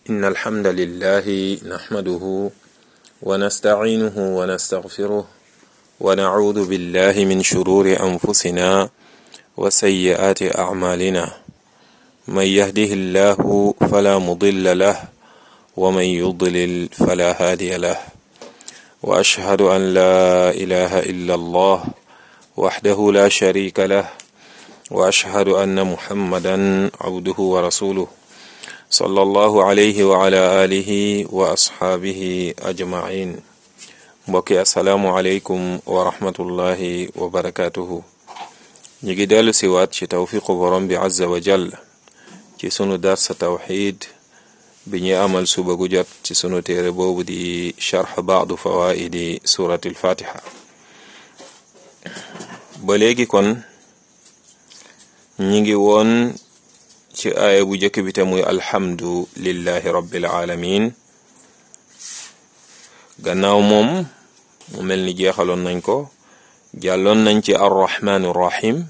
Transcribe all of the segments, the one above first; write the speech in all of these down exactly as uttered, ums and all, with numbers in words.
إن الحمد لله نحمده ونستعينه ونستغفره ونعوذ بالله من شرور أنفسنا وسيئات أعمالنا من يهده الله فلا مضل له ومن يضلل فلا هادي له وأشهد أن لا إله إلا الله وحده لا شريك له وأشهد أن محمدا عبده ورسوله صلى الله عليه وعلى آله وأصحابه أجمعين mbokki asalaamu aleykum wa rahmatullahi wa barakatuhu ñu ngi dellu siwaat ci tawfiqu borom bi azza wa jall ci sunu darsa tawxid bi ñuy amal suba gu jot ci sunu téere boobu di charx baadu fawaidi surati alfatiha ba léegi kon ñi ngi woon ci aaya bu jëkk bi te muy alhamdu lillahi rabbil alamin gannaaw moom mu mel ni jeexaloon nañ ko jàlloon nañ ci arrahmanu rahim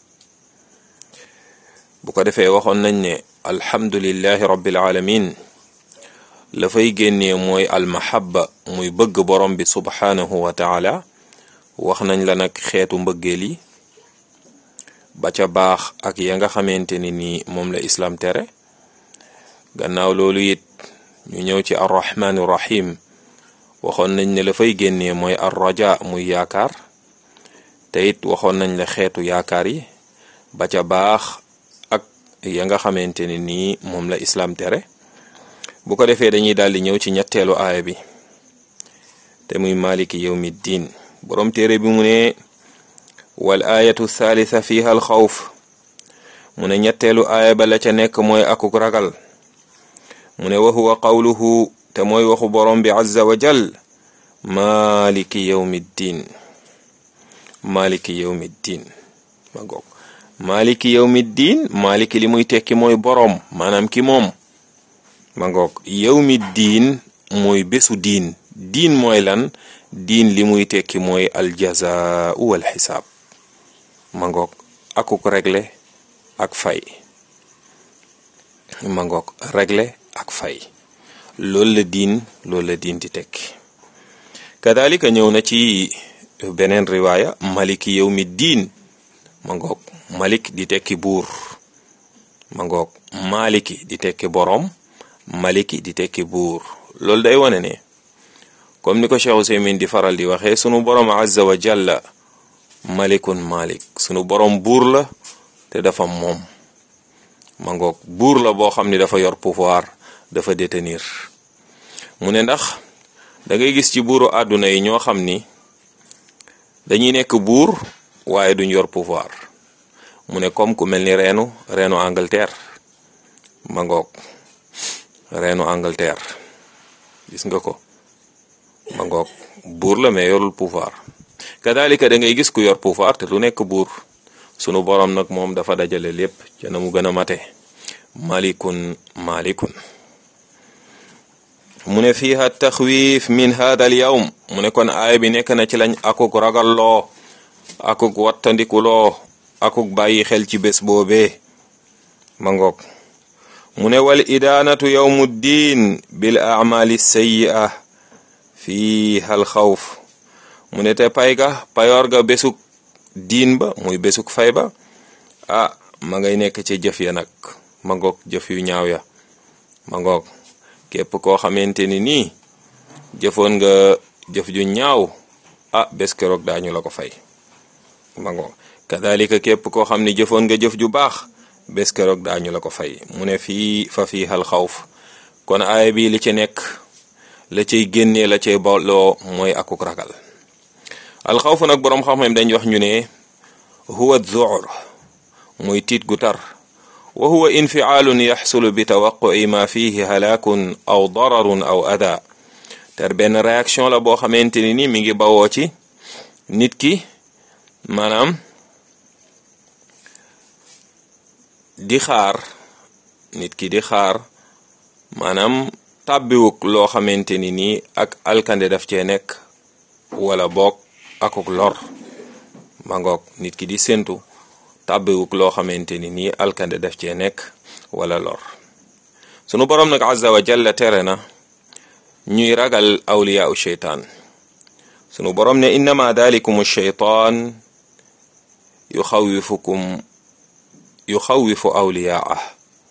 bu ko defee waxoon nañ ne alhamdulillahi rabbil alamin la fay génnee mooy almahabba muy bëgg borom bi subhanahu wa taala wax nañ la nag xeetu mbëggeel yi ba ca baax ak ya nga xamante ni nii moom la islam tere gannaaw loolu it ñu ñëw ci arrahmanu rahim waxoon nañ ne la fay génnee mooy arraja muy yaakaar te it waxoon nañ la xeetu yaakaar yi ba ca baax ak ya nga xamante ni nii moom la islam tere bu ko defee dañuy daal di ñëw ci ñetteelu aaya bi te muy maliki yawmi diin borom téere bi mu ne wal aayatu thalitha fiha al xawf mu ne ñetteelu aaya ba la ca nekk mooy akuk ragal mu ne wa huwa qawluhu te mooy waxu borom bi azza wa jal maliki yawmi diin maliki yawmi diin ma goog maliki yawmi diin maliki li muy tekki mooy borom maanaam ki moom ma ngoog yawmi diin mooy bésu diin diin mooy lan diin li muy tekki mooy aljazaa wal xisaab ma ngoog akuk regle ak fay ma ngoog regle ak fay loolu la diin loolu la diin di tekki kadalika ñëw na ci beneen riwaaya maliki yawmi diin ma ngoog malik di tekki buur ma ngoog maliki di tekki borom maliki di tekki buur loolu day wane ne comme ni ko Cheikh Ousaymin di faral di waxee sunu borom azza wa jalla malikun malik sunu borom buur la te dafa moom ma ngoog buur la boo xam ni dafa yor pouvoir dafa détenir mu ne ndax da ngay gis ci buuru àdduna yi ñoo xam ni dañuy nekk buur waaye duñ yor pouvoir mu ne comme ku mel ni reenu reenu Angleterre ma ngoog reenu Angleterre gis nga ko ma ngoog buur la mais yorul pouvoir kadalika da ngay gis ku yor pouvoir te du nekk buur sunu borom nag moom dafa dajale lépp ca na mu gën a mate malikun malikun mu ne fiiha taxwif min hada al yawm mu ne kon aaya bi nekk na ci lañ akuk ragalloo akuk wattandikuloo akuk bàyyi xel ci bés boobee ma ngoog mu ne wal idaanatu yawmu diin bil amali sayyi'a fiiha al xawf mu ne te pay ga payoor ga bésuk diin ba muy bésuk fay ba ah ma ngay nekk ci jëf ya nag ma ngoog jëf yu ñaaw ya ma ngoog képp koo xamante ni nii jëfoon nga jëf ju ñaaw ah bés keroog daañu la ko fay ma ngoog kadalika képp koo xam ni jëfoon nga jëf ju baax bés keroog daañu la ko fay mu ne fii fa fii hal xawf kon aaya bi li ci nekk la cay génnee la cay booloo mooy akuk ragal alxawfu nag boroom xam-xam dañ wax ñu ne huwa dhu'r muy tiit gu tar wa huwa infiaalun yaxsulu bi tawaqu'i ma fihi halaakun aw dararun aw ada ter benn réaction la boo xamante ni ni mi ngi bawoo ci nit ki maanaam di xaar nit ki di xaar maanaam tàbbiwuk loo xamante ni nii ak alkande daf cee nekk wala boog akuk lor ma ngoog nit ki di séntu tàbbiwuk loo xamante ni nii alkande daf cee nekk wala lor sunu borom nag azza wa jalla tere na ñuy ragal awliyaa u sheytaan sunu borom ne innama dalikum sheytaan yuxawifukum yuxawifu awliyaah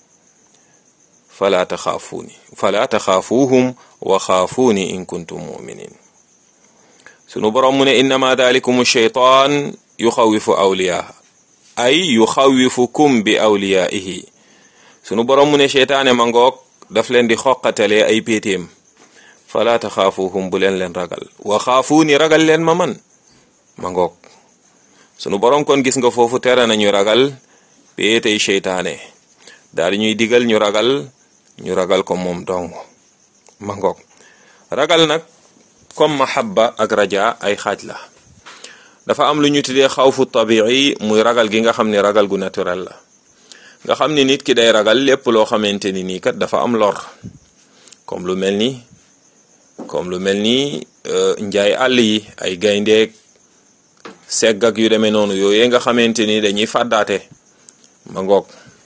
fala taxaafuuni fala taxaafuuhum wa xaafuuni in kuntum muminin sunu borom mu ne innama dalikum sheytaan yuxawifu awliyaa ay yuxawifukum bi awliyaihi sunu borom mu ne sheytaane ma ngoog daf leen di xoqatalee ay péetéem fala taxaafuuhum bu leen leen ragal wa xaafuuni ragal leen ma man ma ngoog sunu borom kon gis nga foofu tere nañu ragal péetey sheytaane daal di ñuy digal ñu ragal ñu ragal ko moom dong ma ngoog ragal nag comme mahabba ak raja ay xaaj la dafa am lu ñu tuddee xawfu tabii muy ragal gi nga xam ne ragal gu naturel la nga xam ni nit ki day ragal lépp loo xamante ni nii kat dafa am lor comme lu mel ni comme lu mel ni njaay àll yi ay gayndeek segg ak yu demee noonu yooyu nga xamante ni dañuy fàddaate ma ngoog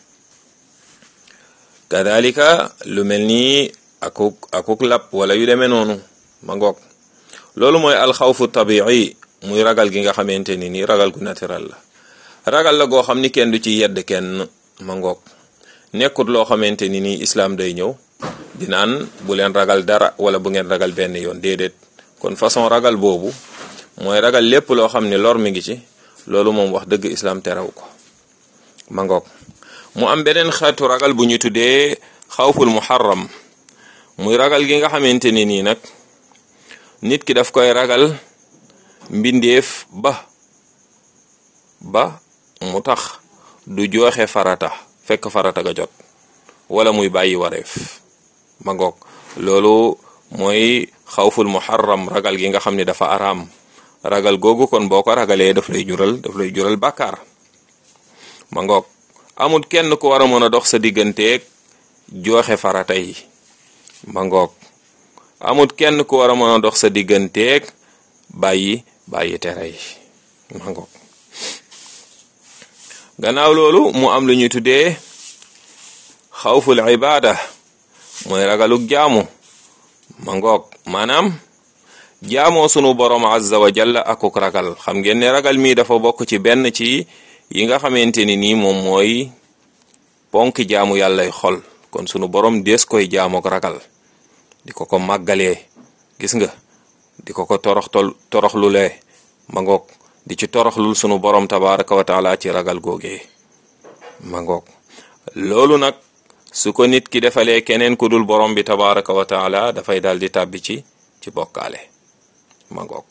kadalika lu mel ni akuk akuk lap wala yu demee noonu ma ngoog loolu mooy alxawfu tabii muy ragal gi nga xamante ni nii ragal gu naturel la ragal la goo xam ni kenn du ci yedd kenn ma ngoog nekkut loo xamante ni nii islam day ñëw di naan bu leen ragal dara wala bu ngeen ragal benn yoon déedéet kon façon ragal boobu mooy ragal lépp loo xam ne lor mi ngi ci loolu moom wax dëgg islam terew ko ma ngoog mu am beneen xeetu ragal bu ñu tuddee xawful muharram muy ragal gi nga xamante ni nii nag nit ki daf koy ragal mbindeef ba ba mu tax du joxe farata fekk farata ga jot wala muy bàyyi wareef ma ngoog loolu mooy xawful muharram ragal gi nga xam ne dafa araam ragal googu kon boo ko ragalee daf lay jural daf lay jural bàkkaar ma ngoog amul kenn ku war a mën a dox sa digganteeg joxe farata yi ma ngoog amul kenn ku war a mën a dox sa digganteeg bàyyi bàyyi tere yi ma ngoog gannaaw loolu mu am lu ñuy tuddee xawful ibada mooy ragaluk jaamu ma ngoog maanaam jaamoo sunu borom azza wa jalla akuk ragal xam ngeen ne ragal mi dafa bokk ci benn ci yi nga xamante ni nii moom mooy ponk jaamu yàllay xol kon sunu borom des koy jaamook ragal di ko ko màggalee gis nga di ko ko toroxtol toroxlulee ma ngoog di ci toroxlul sunu borom tabaraka wa taala ci ragal googee ma ngoog loolu nag su ko nit ki defalee keneen ku dul borom bi tabaraka wa taala dafay daal di tàbbi ci ci bokkaale ma ngoog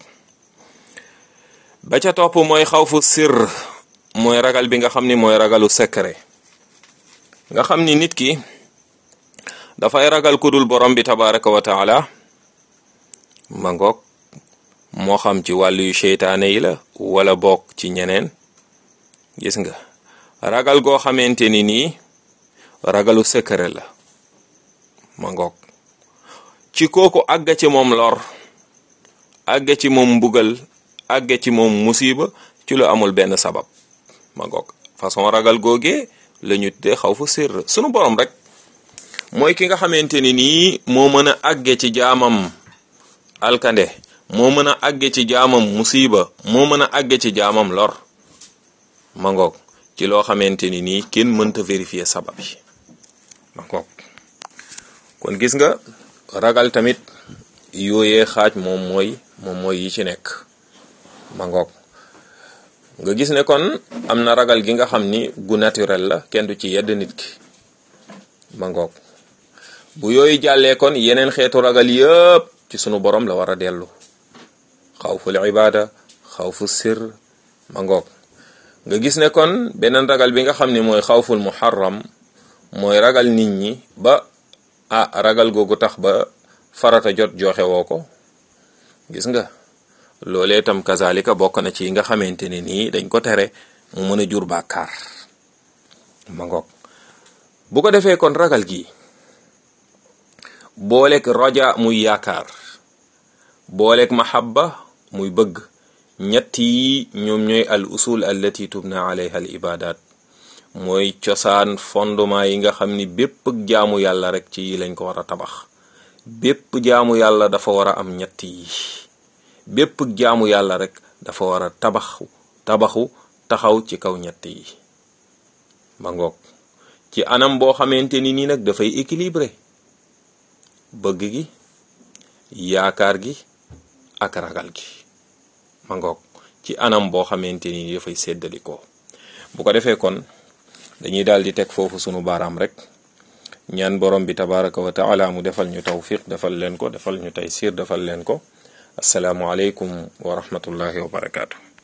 ba ca topp mooy xawfu sir mooy ragal bi nga xam ni mooy ragalu secret nga xam ni nit ki dafay ragal ku dul borom bi tabaraka wa taala ma ngoog moo xam ci wàllu yu seytaane yi la wala bokk ci ñeneen gis nga ragal goo xamante ni nii ragalu secret la ma ngoog ci kooku àgga ci moom lor àgga ci moom mbugal àgga ci moom musiba ci lu amul benn sabab ma ngoog façon ragal googee la ñu tuddee xawfu sir sunu borom rek mooy ki nga xamante ni nii moo mën a àgge ci jaamam alkande moo mën a àgge ci jaamam musiba moo mën a àgge ci jaamam lor ma ngoog ci loo xamante ni nii kenn mënta vérifier sabab yi ma ngoog kon gis nga ragal tamit yooyee xaaj moom mooy moom mooy yi ci nekk ma ngoog nga gis ne kon am na ragal gi nga xam ni gu naturel la kenn du ci yedd nit ki ma ngoog bu yooyu jàllee kon yeneen xeetu ragal yëpp ci sunu borom la war a dellu xawful ibada xawfu sir ma ngoog nga gis ne kon beneen ragal bi nga xam ni mooy xawful muharram mooy ragal nit ñi ba ah ragal googu tax ba farata jot joxe woo ko gis nga loolee tam kazalika bokk na ci nga xamante ne nii dañ ko tere mu mën a jur bàkkaar ma ngoog bu ko defee kon ragal gi booleeg raja muy yaakaar booleeg mahabba muy bëgg ñett yi ñoom ñooy al usul allati tubna alayha al ibadat mooy cosaan fondement yi nga xam ni bépp jaamu yàlla rek ci yi lañ ko war a tabax. bépp jaamu yàlla dafa war a am ñett yi bépp jaamu yàlla rek dafa war a tabaxu tabaxu taxaw ci kaw ñett yi ma ngoog ci anam boo xamante ni nii nag dafay équilibré bëgg gi yaakaar gi ak ragal gi ma ngoog ci anam boo xamante ni dafay séddalikoo bu ko defee kon dañuy daal di teg foofu sunu baaraam rek ñaan borom bi tabaraka wa taala mu defal ñu tawfiq defal leen ko defal ñu taysir defal leen ko asalaamu aleykum wa rahmatullahi wa barakaatu.